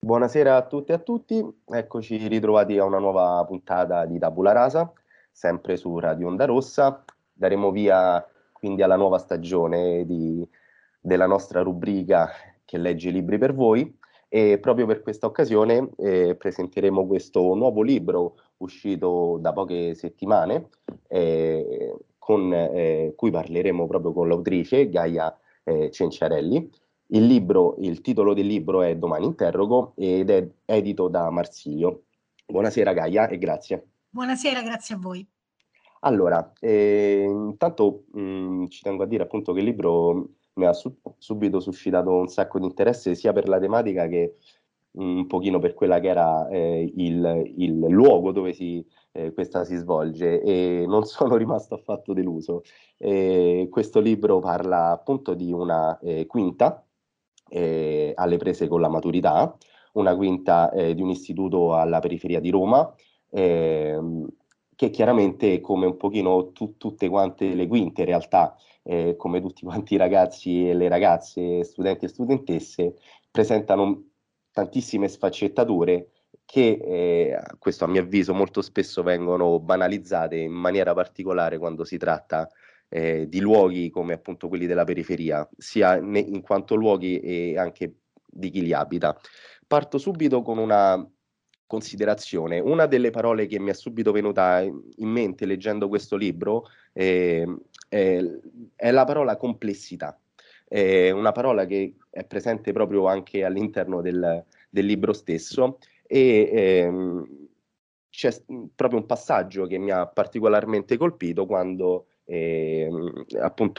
Buonasera a tutte e a tutti, eccoci ritrovati a una nuova puntata di Tabula Rasa, sempre su Radio Onda Rossa. Daremo via quindi alla nuova stagione della nostra rubrica che legge libri per voi e proprio per questa occasione presenteremo questo nuovo libro uscito da poche settimane, con cui parleremo proprio con l'autrice Gaia Cenciarelli. Il titolo del libro è Domani interrogo ed è edito da Marsilio. Buonasera Gaia e grazie. Buonasera, grazie a voi. Allora, intanto ci tengo a dire appunto che il libro mi ha subito suscitato un sacco di interesse sia per la tematica che un pochino per quella che era il luogo dove questa si svolge e non sono rimasto affatto deluso. Questo libro parla appunto di una quinta alle prese con la maturità, una quinta di un istituto alla periferia di Roma, ehm, che chiaramente come un pochino tutte quante le quinte in realtà, come tutti quanti i ragazzi e le ragazze, studenti e studentesse, presentano tantissime sfaccettature che, questo a mio avviso, molto spesso vengono banalizzate in maniera particolare quando si tratta di luoghi come appunto quelli della periferia, sia in quanto luoghi e anche di chi li abita. Parto subito con una considerazione. Una delle parole che mi è subito venuta in mente leggendo questo libro è, è la parola complessità. È una parola che è presente proprio anche all'interno del libro stesso e c'è proprio un passaggio che mi ha particolarmente colpito quando appunto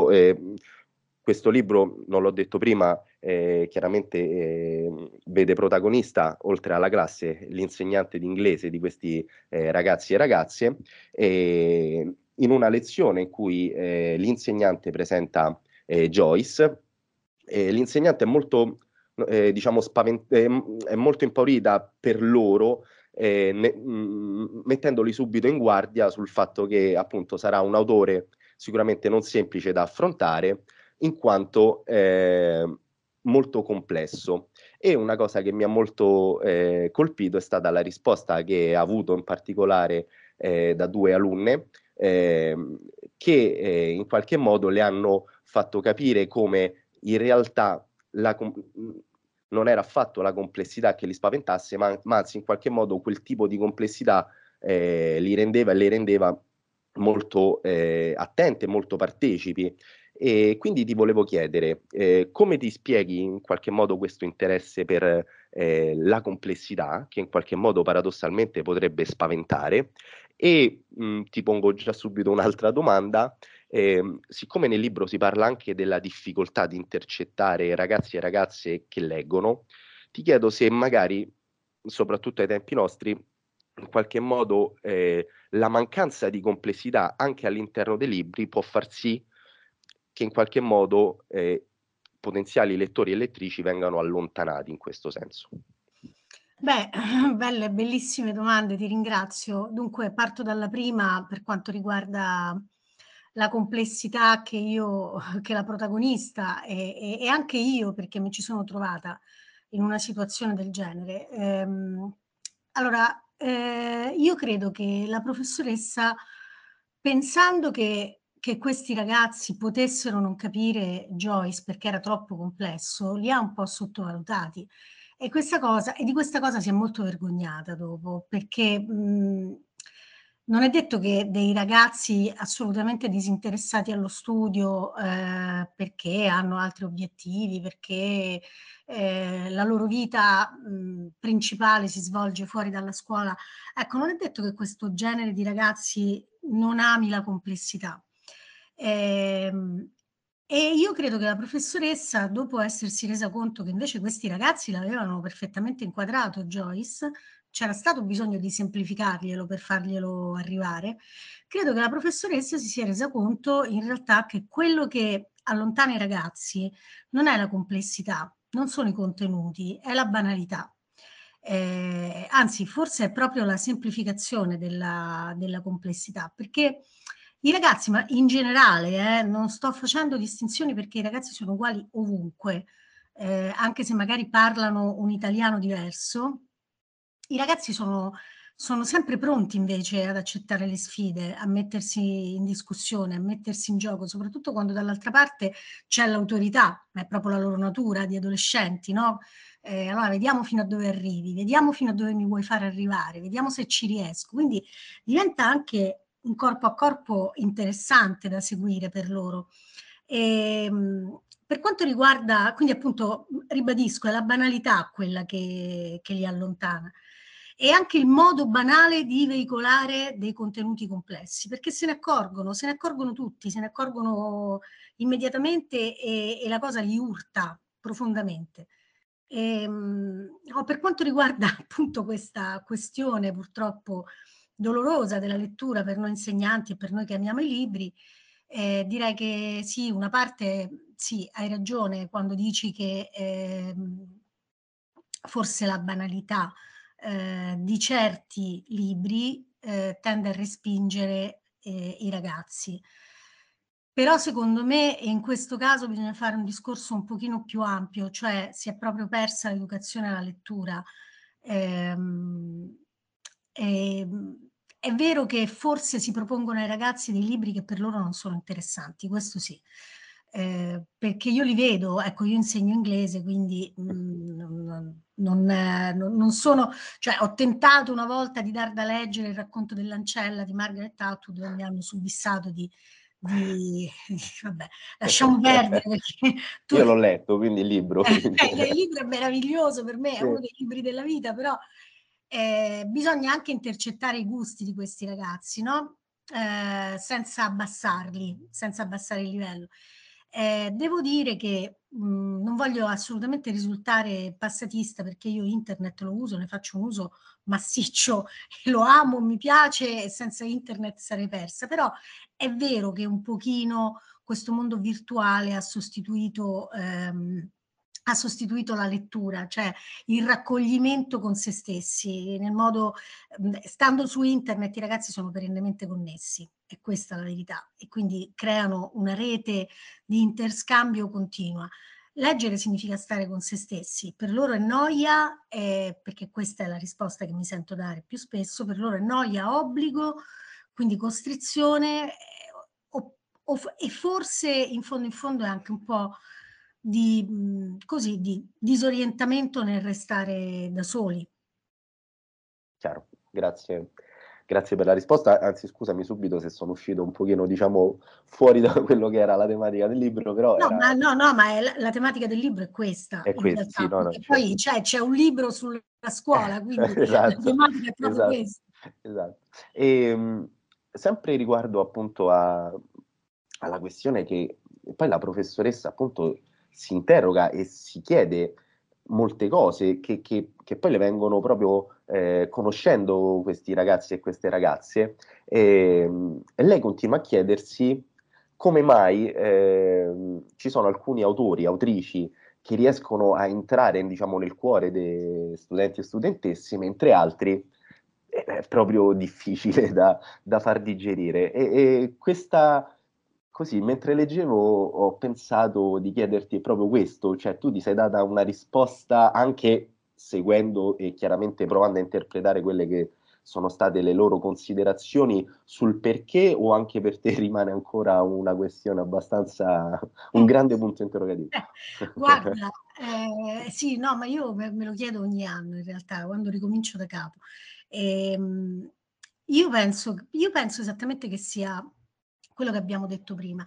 questo libro, non l'ho detto prima, chiaramente vede protagonista, oltre alla classe, l'insegnante di inglese di questi ragazzi e ragazze, in una lezione in cui l'insegnante presenta Joyce. L'insegnante è molto, diciamo, è molto impaurita per loro, mettendoli subito in guardia sul fatto che appunto sarà un autore sicuramente non semplice da affrontare, in quanto molto complesso. E una cosa che mi ha molto colpito è stata la risposta che ha avuto in particolare da due alunne che in qualche modo le hanno fatto capire come in realtà non era affatto la complessità che li spaventasse, ma anzi in qualche modo quel tipo di complessità li rendeva e le rendeva molto attente, molto partecipi. E quindi ti volevo chiedere come ti spieghi in qualche modo questo interesse per la complessità, che in qualche modo paradossalmente potrebbe spaventare, e ti pongo già subito un'altra domanda. Siccome nel libro si parla anche della difficoltà di intercettare ragazzi e ragazze che leggono, ti chiedo se magari, soprattutto ai tempi nostri, in qualche modo la mancanza di complessità anche all'interno dei libri può far sì che in qualche modo potenziali lettori e lettrici vengano allontanati in questo senso. Beh, belle, bellissime domande, ti ringrazio. Dunque, parto dalla prima per quanto riguarda la complessità che la protagonista e anche io, perché mi ci sono trovata in una situazione del genere. Io credo che la professoressa, pensando che questi ragazzi potessero non capire Joyce perché era troppo complesso, li ha un po' sottovalutati. E di questa cosa si è molto vergognata dopo, perché, non è detto che dei ragazzi assolutamente disinteressati allo studio, perché hanno altri obiettivi, perché, la loro vita, principale si svolge fuori dalla scuola, ecco, non è detto che questo genere di ragazzi non ami la complessità. Ehm, e io credo che la professoressa, dopo essersi resa conto che invece questi ragazzi l'avevano perfettamente inquadrato Joyce, c'era stato bisogno di semplificarglielo per farglielo arrivare, credo che la professoressa si sia resa conto in realtà che quello che allontana i ragazzi non è la complessità, non sono i contenuti, è la banalità. Anzi, forse è proprio la semplificazione della complessità, perché i ragazzi, ma in generale, non sto facendo distinzioni perché i ragazzi sono uguali ovunque, anche se magari parlano un italiano diverso, i ragazzi sono sempre pronti invece ad accettare le sfide, a mettersi in discussione, a mettersi in gioco, soprattutto quando dall'altra parte c'è l'autorità, ma è proprio la loro natura di adolescenti, no, allora vediamo fino a dove arrivi, vediamo fino a dove mi vuoi fare arrivare, vediamo se ci riesco. Quindi diventa anche un corpo a corpo interessante da seguire per loro. Per quanto riguarda, quindi appunto ribadisco, è la banalità quella che li allontana. E anche il modo banale di veicolare dei contenuti complessi, perché se ne accorgono tutti, se ne accorgono immediatamente e la cosa li urta profondamente. Per quanto riguarda appunto questa questione purtroppo dolorosa della lettura per noi insegnanti e per noi che amiamo i libri, direi che sì, una parte sì, hai ragione quando dici che, forse la banalità, di certi libri, tende a respingere, i ragazzi. Però secondo me, e in questo caso bisogna fare un discorso un pochino più ampio, cioè si è proprio persa l'educazione alla lettura. Ehm, è vero che forse si propongono ai ragazzi dei libri che per loro non sono interessanti, questo sì. Perché io li vedo, ecco, io insegno inglese, quindi, non sono, cioè ho tentato una volta di dar da leggere Il racconto dell'ancella di Margaret Atwood, dove mi hanno subissato di vabbè, lasciamo perdere perché tu Io l'ho letto, quindi il libro. Quindi. il libro è meraviglioso per me, è Sì, uno dei libri della vita, però, bisogna anche intercettare i gusti di questi ragazzi, no, senza abbassarli, senza abbassare il livello. Devo dire che, non voglio assolutamente risultare passatista, perché io internet lo uso, ne faccio un uso massiccio e lo amo, mi piace e senza internet sarei persa, però è vero che un pochino questo mondo virtuale ha sostituito la lettura, cioè il raccoglimento con se stessi, nel modo, stando su internet i ragazzi sono perennemente connessi, è questa la verità, e quindi creano una rete di interscambio continua. Leggere significa stare con se stessi, per loro è noia, perché questa è la risposta che mi sento dare più spesso, per loro è noia, obbligo, quindi costrizione, e forse in fondo è anche un po' di così, di disorientamento nel restare da soli. chiaro. Grazie per la risposta. Anzi, scusami subito se sono uscito un pochino, diciamo, fuori da quello che era la tematica del libro, però No, era ma è la tematica del libro è questa è in questo, sì, realtà, no, no, perché poi certo. c'è un libro sulla scuola, quindi la Esatto, tematica è proprio esatto, questa. esatto. Sempre riguardo appunto alla questione che poi la professoressa appunto si interroga e si chiede molte cose che poi le vengono proprio conoscendo questi ragazzi e queste ragazze, e lei continua a chiedersi come mai ci sono alcuni autori, autrici che riescono a entrare, diciamo, nel cuore dei studenti e studentesse, mentre altri è proprio difficile da far digerire. E questa, così, mentre leggevo, ho pensato di chiederti proprio questo, cioè tu ti sei data una risposta anche seguendo e chiaramente provando a interpretare quelle che sono state le loro considerazioni sul perché, o anche per te rimane ancora una questione abbastanza, un grande punto interrogativo? Guarda, sì, no, ma io me lo chiedo ogni anno in realtà, quando ricomincio da capo. Ehm, io penso esattamente che sia quello che abbiamo detto prima.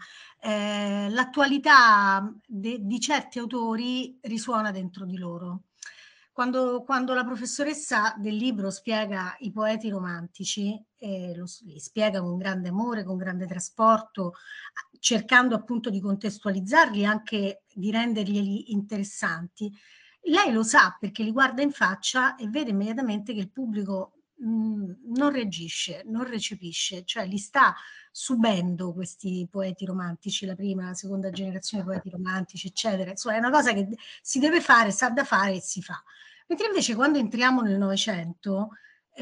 L'attualità di certi autori risuona dentro di loro. Quando la professoressa del libro spiega i poeti romantici, li spiega con grande amore, con grande trasporto, cercando appunto di contestualizzarli e anche di renderglieli interessanti, lei lo sa perché li guarda in faccia e vede immediatamente che il pubblico non reagisce, non recepisce, cioè li sta subendo questi poeti romantici, la prima, la seconda generazione di poeti romantici, eccetera. Insomma, è una cosa che si deve fare, sa da fare e si fa. Mentre invece quando entriamo nel Novecento,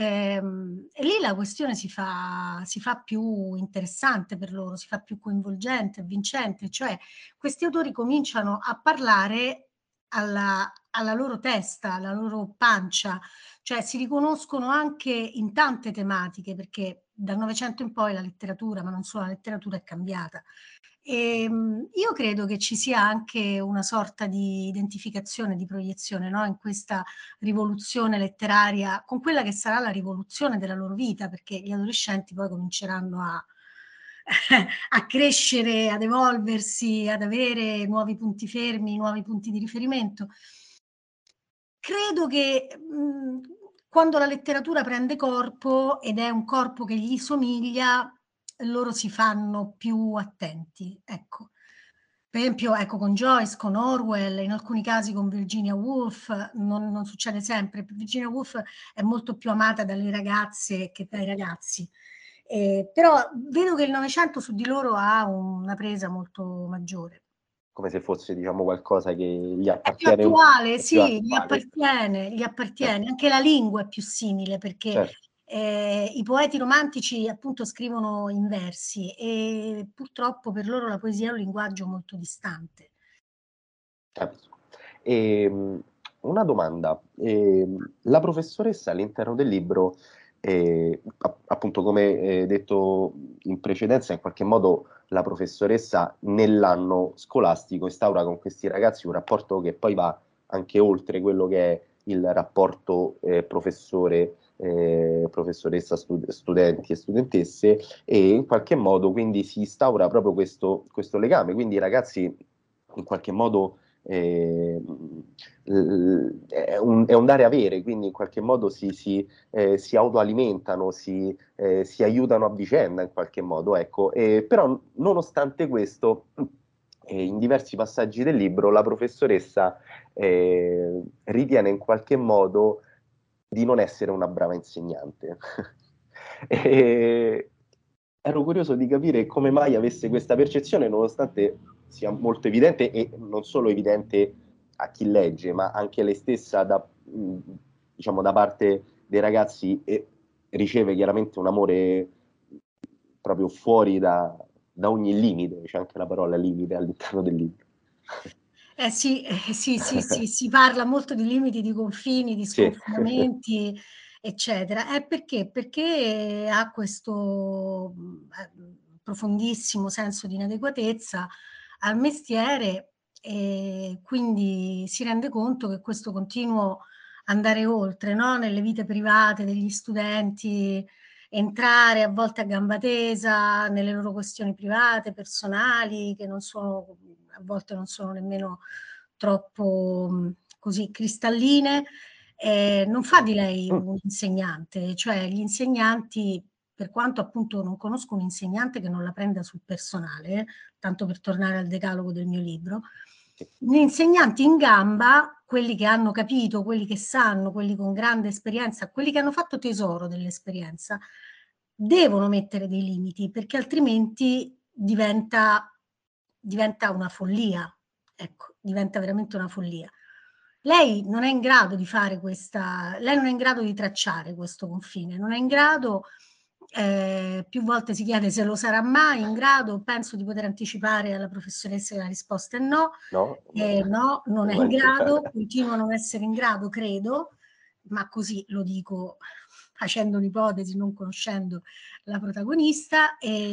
e lì la questione si fa più interessante per loro, si fa più coinvolgente, avvincente, cioè questi autori cominciano a parlare alla loro testa, alla loro pancia, cioè si riconoscono anche in tante tematiche, perché dal Novecento in poi la letteratura, ma non solo la letteratura, è cambiata. Io credo che ci sia anche una sorta di identificazione, di proiezione, no, in questa rivoluzione letteraria, con quella che sarà la rivoluzione della loro vita, perché gli adolescenti poi cominceranno a a crescere, ad evolversi, ad avere nuovi punti fermi, nuovi punti di riferimento. Credo che, quando la letteratura prende corpo, ed è un corpo che gli somiglia, loro si fanno più attenti, ecco. Per esempio, ecco, con Joyce, con Orwell, in alcuni casi con Virginia Woolf, non succede sempre. Virginia Woolf è molto più amata dalle ragazze che dai ragazzi. Però vedo che il Novecento su di loro ha una presa molto maggiore. come se fosse, diciamo, qualcosa che gli È più appartiene, attuale, è più sì, gli attuale. appartiene, gli appartiene. Certo, Anche la lingua è più simile perché, certo. i poeti romantici appunto scrivono in versi e purtroppo per loro la poesia è un linguaggio molto distante. Capisco. Una domanda, la professoressa all'interno del libro, appunto come detto in precedenza, in qualche modo la professoressa nell'anno scolastico instaura con questi ragazzi un rapporto che poi va anche oltre quello che è il rapporto professore, professoressa, studenti e studentesse, e in qualche modo quindi si instaura proprio questo legame, quindi i ragazzi in qualche modo è un dare avere, quindi in qualche modo si autoalimentano, si aiutano a vicenda in qualche modo, ecco. Però nonostante questo, in diversi passaggi del libro, la professoressa ritiene in qualche modo di non essere una brava insegnante. E ero curioso di capire come mai avesse questa percezione, nonostante sia molto evidente e non solo evidente a chi legge, ma anche lei stessa diciamo, da parte dei ragazzi, e riceve chiaramente un amore proprio fuori da ogni limite, c'è anche la parola limite all'interno del libro. Eh sì, sì, sì, sì, si parla molto di limiti, di confini, di Sì, sconfinamenti, eccetera. Perché? Perché ha questo, profondissimo senso di inadeguatezza al mestiere e quindi si rende conto che questo continuo andare oltre, no, nelle vite private degli studenti, entrare a volte a gamba tesa nelle loro questioni private, personali, che non sono a volte non sono nemmeno troppo, così cristalline, non fa di lei mm, un insegnante. Cioè gli insegnanti, per quanto appunto non conosco un insegnante che non la prenda sul personale, tanto per tornare al decalogo del mio libro, sì. gli insegnanti in gamba, quelli che hanno capito, quelli che sanno, quelli con grande esperienza, quelli che hanno fatto tesoro dell'esperienza, devono mettere dei limiti, perché altrimenti diventa una follia. Ecco, diventa veramente una follia. Lei non è in grado di fare lei non è in grado di tracciare questo confine, non è in grado, più volte si chiede se lo sarà mai in grado, penso di poter anticipare alla professoressa che la risposta è no. No? No, non è in Vai. grado, continua a non essere in grado, credo, ma così lo dico facendo un'ipotesi, non conoscendo la protagonista.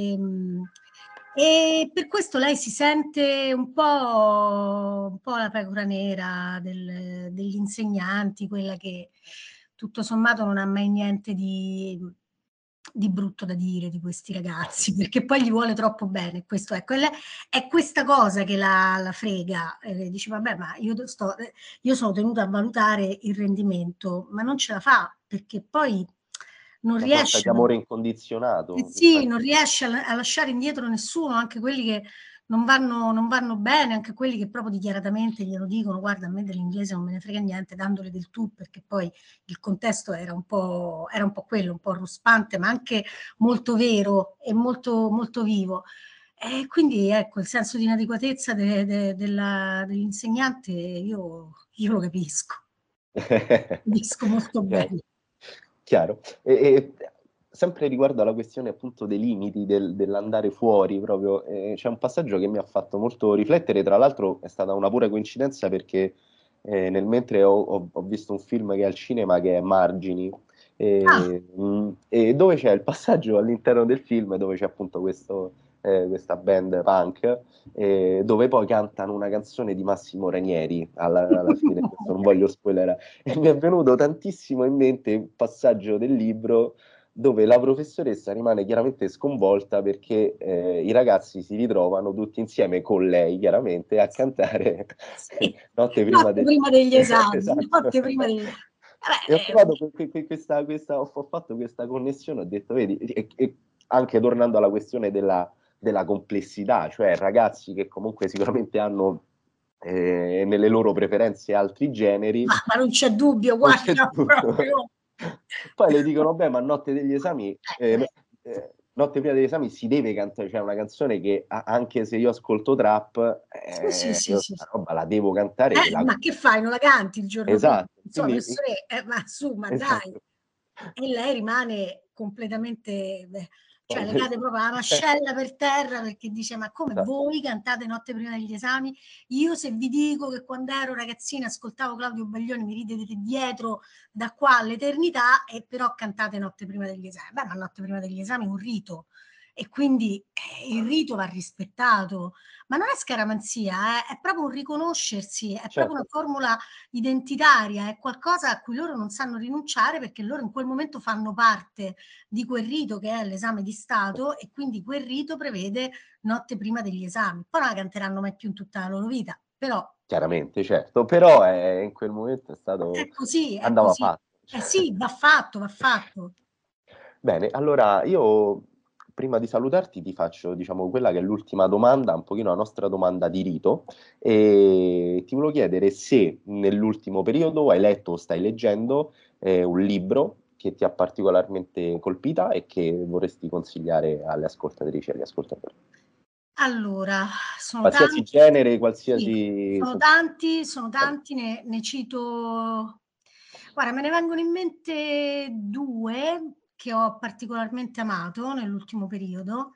E per questo lei si sente un po' la pecora nera degli insegnanti, quella che tutto sommato non ha mai niente di brutto da dire di questi ragazzi, perché poi gli vuole troppo bene. Questo ecco, è questa cosa che la frega. Dice: "Vabbè, ma io sono tenuta a valutare il rendimento", ma non ce la fa, perché poi non Una sorta riesce di amore incondizionato, sì, non infatti. riesce a lasciare indietro nessuno, anche quelli che non vanno bene, anche quelli che proprio dichiaratamente glielo dicono: "Guarda, a me dell'inglese non me ne frega niente", dandole del tu, perché poi il contesto era un po' quello, un po' ruspante, ma anche molto vero e molto molto vivo. E quindi ecco, il senso di inadeguatezza dell'insegnante io lo capisco, capisco molto Okay, bene. chiaro. Sempre riguardo alla questione appunto dei limiti dell'andare fuori proprio, c'è un passaggio che mi ha fatto molto riflettere, tra l'altro è stata una pura coincidenza perché nel mentre ho visto un film che è al cinema che è Margini, Ah, e dove c'è il passaggio all'interno del film dove c'è appunto questa band punk, dove poi cantano una canzone di Massimo Ranieri alla fine, questo non voglio spoilerare, e mi è venuto tantissimo in mente il passaggio del libro dove la professoressa rimane chiaramente sconvolta perché i ragazzi si ritrovano tutti insieme con lei, chiaramente, a cantare sì, Notte prima notte del... prima degli esami, Esatto. notte prima degli E ho vabbè, trovato ho fatto questa connessione, ho detto, vedi, e anche tornando alla questione della complessità, cioè ragazzi che comunque sicuramente hanno nelle loro preferenze altri generi, ma non c'è dubbio, non c'è guarda, dubbio. proprio Poi le dicono, beh, ma notte degli esami, beh, notte prima degli esami si deve cantare, cioè una canzone che anche se io ascolto trap, sì, sì, sì, io sì. sta roba la devo cantare e la... Ma che fai, non la canti il giorno prima? Esatto, Insomma, quindi... professore, ma su, ma dai. Esatto. E lei rimane completamente, cioè le cade Esatto. proprio la mascella per terra perché dice: "Ma come Esatto. voi cantate notte prima degli esami? Io se vi dico che quando ero ragazzina ascoltavo Claudio Baglioni mi ridete dietro da qua all'eternità e però cantate notte prima degli esami". Beh, ma notte prima degli esami è un rito e quindi, il rito va rispettato. Ma non è scaramanzia, è proprio un riconoscersi, è proprio una Certo, formula identitaria, è qualcosa a cui loro non sanno rinunciare perché loro in quel momento fanno parte di quel rito che è l'esame di Stato e quindi quel rito prevede notte prima degli esami. Poi non la canteranno mai più in tutta la loro vita, però chiaramente, certo, però in quel momento è così, è andava così. fatto. Eh sì, va fatto, va fatto. Bene, allora io prima di salutarti ti faccio, diciamo, quella che è l'ultima domanda, un pochino la nostra domanda di rito, e ti volevo chiedere se nell'ultimo periodo hai letto o stai leggendo un libro che ti ha particolarmente colpita e che vorresti consigliare alle ascoltatrici e agli ascoltatori. Allora, sono Qualsiasi tanti, genere, sì, qualsiasi... sono tanti, ne cito, guarda, me ne vengono in mente 2 che ho particolarmente amato nell'ultimo periodo.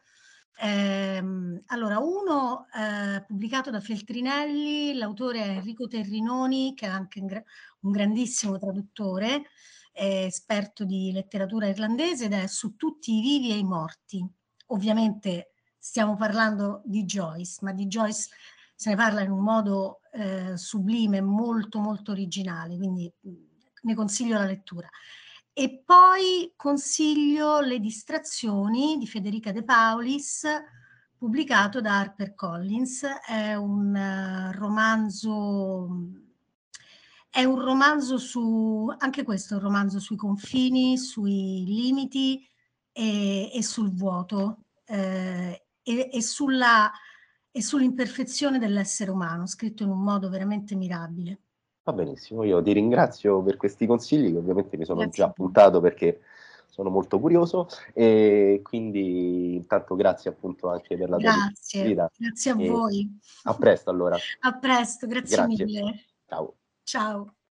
Allora uno, pubblicato da Feltrinelli, l'autore è Enrico Terrinoni, che è anche un grandissimo traduttore, esperto di letteratura irlandese ed è Su tutti i vivi e i morti. Ovviamente stiamo parlando di Joyce, ma di Joyce se ne parla in un modo sublime, molto molto originale, quindi ne consiglio la lettura. E poi consiglio Le distrazioni di Federica De Paulis, pubblicato da HarperCollins. È un romanzo su, anche questo è un romanzo sui confini, sui limiti e sul vuoto e sull'imperfezione dell'essere umano, scritto in un modo veramente mirabile. Va benissimo, io ti ringrazio per questi consigli che ovviamente mi sono già Grazie a voi. appuntato perché sono molto curioso e quindi intanto grazie appunto anche per la tua Grazie, disponibilità grazie a e voi. a presto allora. A presto, grazie Grazie. mille. Ciao. Ciao.